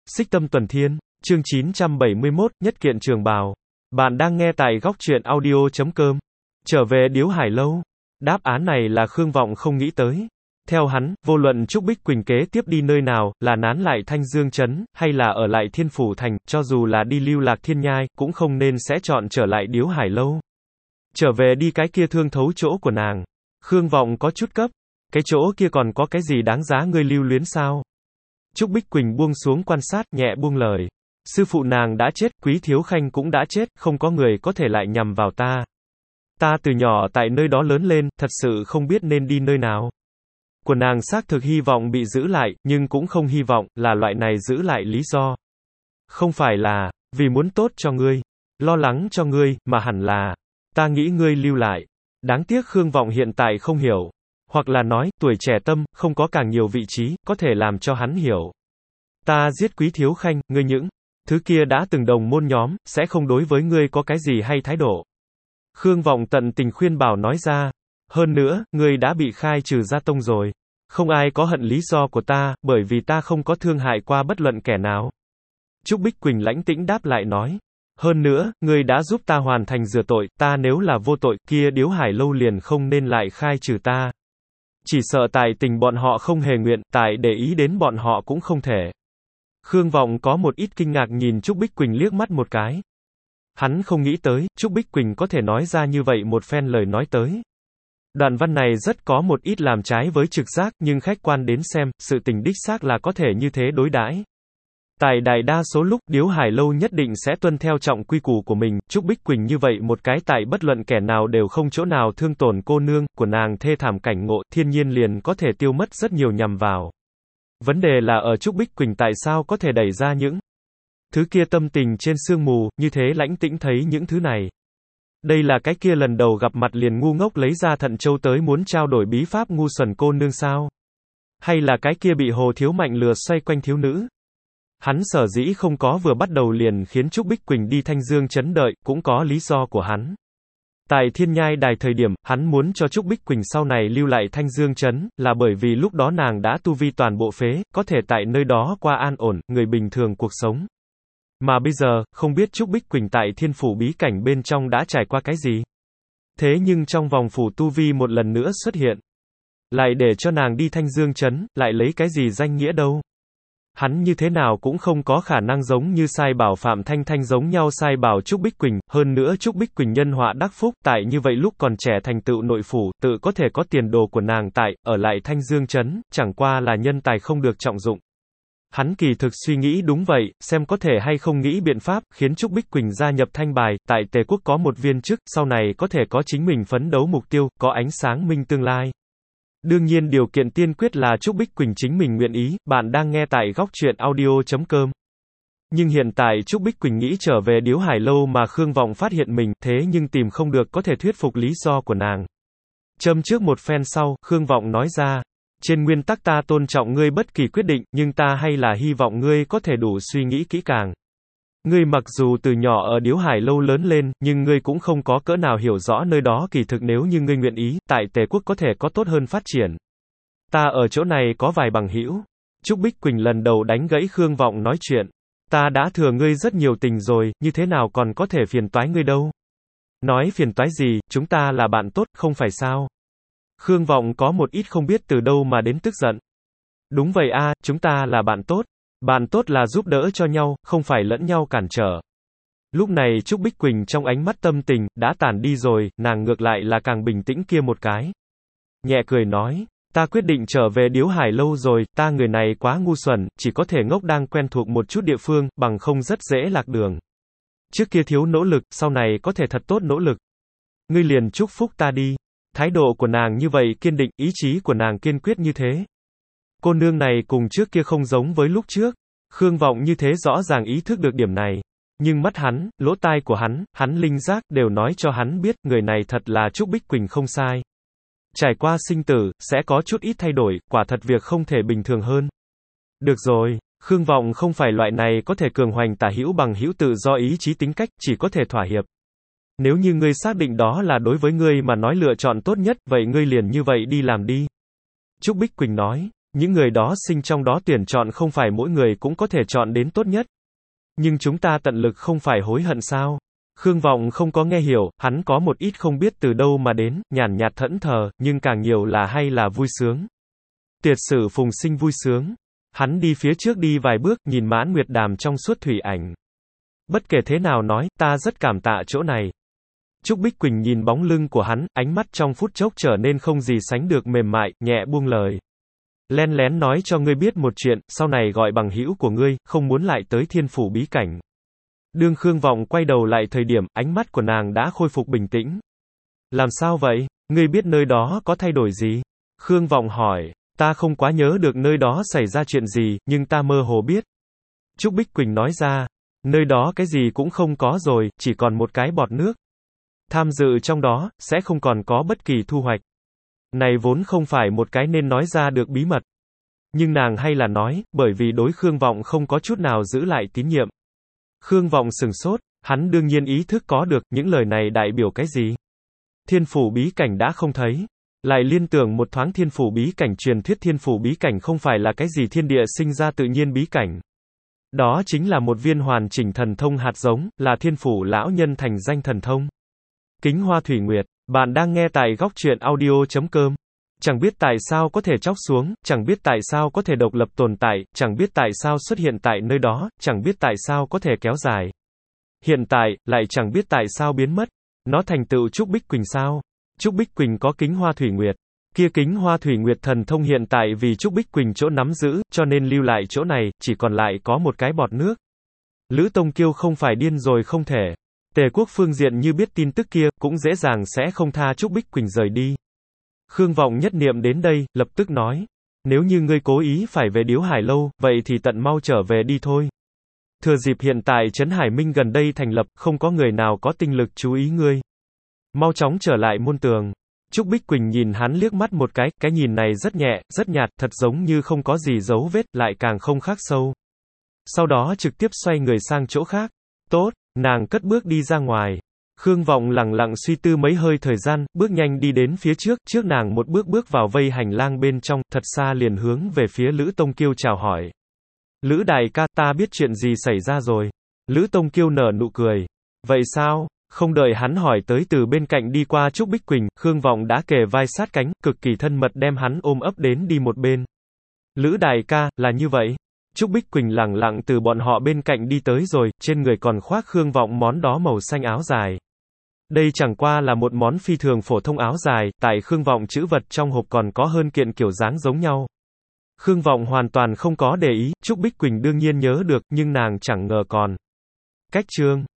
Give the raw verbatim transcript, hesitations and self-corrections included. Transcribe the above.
Xích Tâm Tuần Thiên, chương chín trăm bảy mươi mốt, Nhất Kiện Trường Bào. Bạn đang nghe tại góc truyện audio chấm com. Trở về Điếu Hải Lâu. Đáp án này là Khương Vọng không nghĩ tới. Theo hắn, vô luận Trúc Bích Quỳnh kế tiếp đi nơi nào, là nán lại Thanh Dương Trấn, hay là ở lại Thiên Phủ Thành, cho dù là đi lưu lạc thiên nhai, cũng không nên sẽ chọn trở lại Điếu Hải Lâu. Trở về đi cái kia thương thấu chỗ của nàng. Khương Vọng có chút cấp. Cái chỗ kia còn có cái gì đáng giá ngươi lưu luyến sao? Trúc Bích Quỳnh buông xuống quan sát, nhẹ buông lời. Sư phụ nàng đã chết, Quý Thiếu Khanh cũng đã chết, không có người có thể lại nhằm vào ta. Ta từ nhỏ tại nơi đó lớn lên, thật sự không biết nên đi nơi nào. Của nàng xác thực hy vọng bị giữ lại, nhưng cũng không hy vọng, là loại này giữ lại lý do. Không phải là, vì muốn tốt cho ngươi, lo lắng cho ngươi, mà hẳn là, ta nghĩ ngươi lưu lại. Đáng tiếc Khương Vọng hiện tại không hiểu. Hoặc là nói, tuổi trẻ tâm, không có càng nhiều vị trí, có thể làm cho hắn hiểu. Ta giết Quý Thiếu Khanh, ngươi những thứ kia đã từng đồng môn nhóm, sẽ không đối với ngươi có cái gì hay thái độ. Khương Vọng tận tình khuyên bảo nói ra. Hơn nữa, ngươi đã bị khai trừ gia tông rồi. Không ai có hận lý do của ta, bởi vì ta không có thương hại qua bất luận kẻ nào. Trúc Bích Quỳnh lãnh tĩnh đáp lại nói. Hơn nữa, ngươi đã giúp ta hoàn thành rửa tội, ta nếu là vô tội, kia Điếu Hải Lâu liền không nên lại khai trừ ta. Chỉ sợ tại tình bọn họ không hề nguyện, tại để ý đến bọn họ cũng không thể. Khương Vọng có một ít kinh ngạc nhìn Trúc Bích Quỳnh liếc mắt một cái. Hắn không nghĩ tới, Trúc Bích Quỳnh có thể nói ra như vậy một phen lời nói tới. Đoạn văn này rất có một ít làm trái với trực giác, nhưng khách quan đến xem, sự tình đích xác là có thể như thế đối đãi. Tại đại đa số lúc, Điếu Hải Lâu nhất định sẽ tuân theo trọng quy củ của mình, Trúc Bích Quỳnh như vậy một cái tại bất luận kẻ nào đều không chỗ nào thương tổn cô nương, của nàng thê thảm cảnh ngộ, thiên nhiên liền có thể tiêu mất rất nhiều nhằm vào. Vấn đề là ở Trúc Bích Quỳnh tại sao có thể đẩy ra những thứ kia tâm tình trên sương mù, như thế lãnh tĩnh thấy những thứ này. Đây là cái kia lần đầu gặp mặt liền ngu ngốc lấy ra thận châu tới muốn trao đổi bí pháp ngu xuẩn cô nương sao? Hay là cái kia bị Hồ Thiếu Mạnh lừa xoay quanh thiếu nữ? Hắn sở dĩ không có vừa bắt đầu liền khiến Trúc Bích Quỳnh đi Thanh Dương Trấn đợi, cũng có lý do của hắn. Tại Thiên Nhai Đài thời điểm, hắn muốn cho Trúc Bích Quỳnh sau này lưu lại Thanh Dương Trấn, là bởi vì lúc đó nàng đã tu vi toàn bộ phế, có thể tại nơi đó qua an ổn, người bình thường cuộc sống. Mà bây giờ, không biết Trúc Bích Quỳnh tại Thiên Phủ bí cảnh bên trong đã trải qua cái gì. Thế nhưng trong vòng phủ tu vi một lần nữa xuất hiện. Lại để cho nàng đi Thanh Dương Trấn, lại lấy cái gì danh nghĩa đâu. Hắn như thế nào cũng không có khả năng giống như sai bảo Phạm Thanh Thanh giống nhau sai bảo Trúc Bích Quỳnh, hơn nữa Trúc Bích Quỳnh nhân họa đắc phúc, tại như vậy lúc còn trẻ thành tựu nội phủ, tự có thể có tiền đồ của nàng tại, ở lại Thanh Dương Trấn, chẳng qua là nhân tài không được trọng dụng. Hắn kỳ thực suy nghĩ đúng vậy, xem có thể hay không nghĩ biện pháp, khiến Trúc Bích Quỳnh gia nhập Thanh Bài, tại Tề Quốc có một viên chức, sau này có thể có chính mình phấn đấu mục tiêu, có ánh sáng minh tương lai. Đương nhiên điều kiện tiên quyết là Trúc Bích Quỳnh chính mình nguyện ý, bạn đang nghe tại góc truyện audio chấm com. Nhưng hiện tại Trúc Bích Quỳnh nghĩ trở về Điếu Hải Lâu mà Khương Vọng phát hiện mình, thế nhưng tìm không được có thể thuyết phục lý do của nàng. Châm trước một phen sau, Khương Vọng nói ra, trên nguyên tắc ta tôn trọng ngươi bất kỳ quyết định, nhưng ta hay là hy vọng ngươi có thể đủ suy nghĩ kỹ càng. Ngươi mặc dù từ nhỏ ở Điếu Hải Lâu lớn lên, nhưng ngươi cũng không có cỡ nào hiểu rõ nơi đó kỳ thực nếu như ngươi nguyện ý, tại Tề Quốc có thể có tốt hơn phát triển. Ta ở chỗ này có vài bằng hữu. Trúc Bích Quỳnh lần đầu đánh gãy Khương Vọng nói chuyện. Ta đã thừa ngươi rất nhiều tình rồi, như thế nào còn có thể phiền toái ngươi đâu. Nói phiền toái gì, chúng ta là bạn tốt, không phải sao. Khương Vọng có một ít không biết từ đâu mà đến tức giận. Đúng vậy a, chúng ta là bạn tốt. Bạn tốt là giúp đỡ cho nhau, không phải lẫn nhau cản trở. Lúc này Trúc Bích Quỳnh trong ánh mắt tâm tình, đã tản đi rồi, nàng ngược lại là càng bình tĩnh kia một cái. Nhẹ cười nói, ta quyết định trở về Điếu Hải Lâu rồi, ta người này quá ngu xuẩn, chỉ có thể ngốc đang quen thuộc một chút địa phương, bằng không rất dễ lạc đường. Trước kia thiếu nỗ lực, sau này có thể thật tốt nỗ lực. Ngươi liền chúc phúc ta đi. Thái độ của nàng như vậy kiên định, ý chí của nàng kiên quyết như thế. Cô nương này cùng trước kia không giống với lúc trước. Khương Vọng như thế rõ ràng ý thức được điểm này. Nhưng mắt hắn, lỗ tai của hắn, hắn linh giác, đều nói cho hắn biết, người này thật là Trúc Bích Quỳnh không sai. Trải qua sinh tử, sẽ có chút ít thay đổi, quả thật việc không thể bình thường hơn. Được rồi, Khương Vọng không phải loại này có thể cường hoành tả hữu bằng hữu tự do ý chí tính cách, chỉ có thể thỏa hiệp. Nếu như ngươi xác định đó là đối với ngươi mà nói lựa chọn tốt nhất, vậy ngươi liền như vậy đi làm đi. Trúc Bích Quỳnh nói. Những người đó sinh trong đó tuyển chọn không phải mỗi người cũng có thể chọn đến tốt nhất. Nhưng chúng ta tận lực không phải hối hận sao? Khương Vọng không có nghe hiểu, hắn có một ít không biết từ đâu mà đến, nhàn nhạt thẫn thờ, nhưng càng nhiều là hay là vui sướng. Tuyệt sử phùng sinh vui sướng. Hắn đi phía trước đi vài bước, nhìn Mãn Nguyệt Đàm trong suốt thủy ảnh. Bất kể thế nào nói, ta rất cảm tạ chỗ này. Trúc Bích Quỳnh nhìn bóng lưng của hắn, ánh mắt trong phút chốc trở nên không gì sánh được mềm mại, nhẹ buông lời. Len lén nói cho ngươi biết một chuyện, sau này gọi bằng hữu của ngươi, không muốn lại tới Thiên Phủ bí cảnh. Đương Khương Vọng quay đầu lại thời điểm, ánh mắt của nàng đã khôi phục bình tĩnh. Làm sao vậy? Ngươi biết nơi đó có thay đổi gì? Khương Vọng hỏi, ta không quá nhớ được nơi đó xảy ra chuyện gì, nhưng ta mơ hồ biết. Trúc Bích Quỳnh nói ra, nơi đó cái gì cũng không có rồi, chỉ còn một cái bọt nước. Tham dự trong đó, sẽ không còn có bất kỳ thu hoạch. Này vốn không phải một cái nên nói ra được bí mật. Nhưng nàng hay là nói, bởi vì đối Khương Vọng không có chút nào giữ lại tín nhiệm. Khương Vọng sừng sốt, hắn đương nhiên ý thức có được, những lời này đại biểu cái gì? Thiên Phủ bí cảnh đã không thấy. Lại liên tưởng một thoáng Thiên Phủ bí cảnh, truyền thuyết Thiên Phủ bí cảnh không phải là cái gì thiên địa sinh ra tự nhiên bí cảnh. Đó chính là một viên hoàn chỉnh thần thông hạt giống, là Thiên Phủ lão nhân thành danh thần thông. Kính Hoa Thủy Nguyệt, bạn đang nghe tại góc truyện audio chấm com. Chẳng biết tại sao có thể chóc xuống, chẳng biết tại sao có thể độc lập tồn tại, chẳng biết tại sao xuất hiện tại nơi đó, chẳng biết tại sao có thể kéo dài. Hiện tại, lại chẳng biết tại sao biến mất. Nó thành tựu Trúc Bích Quỳnh sao? Trúc Bích Quỳnh có Kính Hoa Thủy Nguyệt. Kia Kính Hoa Thủy Nguyệt thần thông hiện tại vì Trúc Bích Quỳnh chỗ nắm giữ, cho nên lưu lại chỗ này, chỉ còn lại có một cái bọt nước. Lữ Tông Kiêu không phải điên rồi không thể. Tề Quốc phương diện như biết tin tức kia, cũng dễ dàng sẽ không tha Trúc Bích Quỳnh rời đi. Khương Vọng nhất niệm đến đây, lập tức nói. Nếu như ngươi cố ý phải về Điếu Hải Lâu, vậy thì tận mau trở về đi thôi. Thừa dịp hiện tại Trấn Hải Minh gần đây thành lập, không có người nào có tinh lực chú ý ngươi. Mau chóng trở lại môn tường. Trúc Bích Quỳnh nhìn hắn liếc mắt một cái, cái nhìn này rất nhẹ, rất nhạt, thật giống như không có gì dấu vết, lại càng không khắc sâu. Sau đó trực tiếp xoay người sang chỗ khác. Tốt, nàng cất bước đi ra ngoài. Khương Vọng lặng lặng suy tư mấy hơi thời gian, bước nhanh đi đến phía trước, trước nàng một bước bước vào vây hành lang bên trong, thật xa liền hướng về phía Lữ Tông Kiêu chào hỏi. Lữ đại ca, ta biết chuyện gì xảy ra rồi. Lữ Tông Kiêu nở nụ cười. Vậy sao? Không đợi hắn hỏi tới từ bên cạnh đi qua Trúc Bích Quỳnh, Khương Vọng đã kề vai sát cánh, cực kỳ thân mật đem hắn ôm ấp đến đi một bên. Lữ đại ca, là như vậy. Trúc Bích Quỳnh lẳng lặng từ bọn họ bên cạnh đi tới rồi, trên người còn khoác Khương Vọng món đó màu xanh áo dài. Đây chẳng qua là một món phi thường phổ thông áo dài, tại Khương Vọng chữ vật trong hộp còn có hơn kiện kiểu dáng giống nhau. Khương Vọng hoàn toàn không có để ý, Trúc Bích Quỳnh đương nhiên nhớ được, nhưng nàng chẳng ngờ còn cách chương.